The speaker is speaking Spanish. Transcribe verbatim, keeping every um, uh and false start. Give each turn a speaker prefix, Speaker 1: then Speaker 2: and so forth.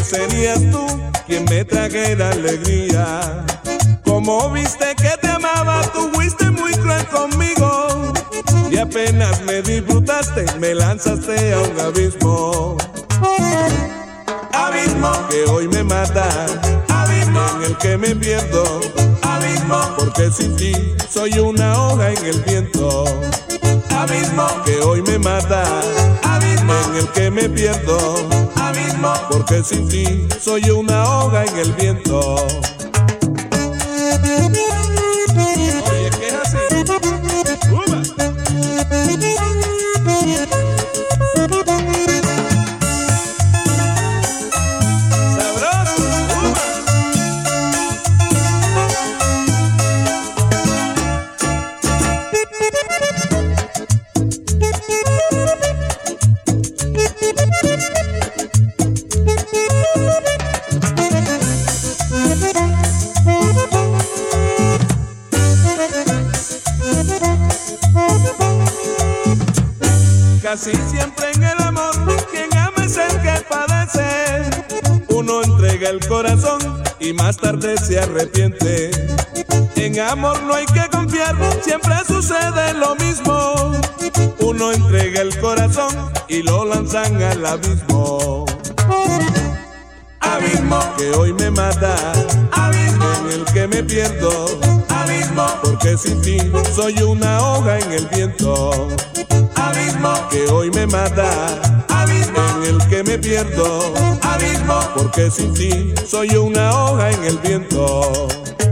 Speaker 1: serías tú quien me trajera alegría. Como viste que te amaba, tú fuiste muy cruel conmigo, y apenas me disfrutaste, me lanzaste a un abismo. Abismo que hoy me mata, abismo en el que me pierdo, abismo porque sin ti soy una hoja en el viento. Abismo que hoy me mata, abismo en el que me pierdo, abismo porque sin ti soy una hoja en el viento. Oye, ¿qué es así? ¡Uba! Casi siempre en el amor, quien ama es el que padece. Uno entrega el corazón y más tarde se arrepiente. En amor no hay que confiar, siempre sucede lo mismo. Uno entrega el corazón y lo lanzan al abismo. Abismo que hoy me mata, abismo en el que me pierdo, abismo porque sin ti soy una hoja en el viento. Abismo que hoy me mata, abismo en el que me pierdo, abismo porque sin ti soy una hoja en el viento.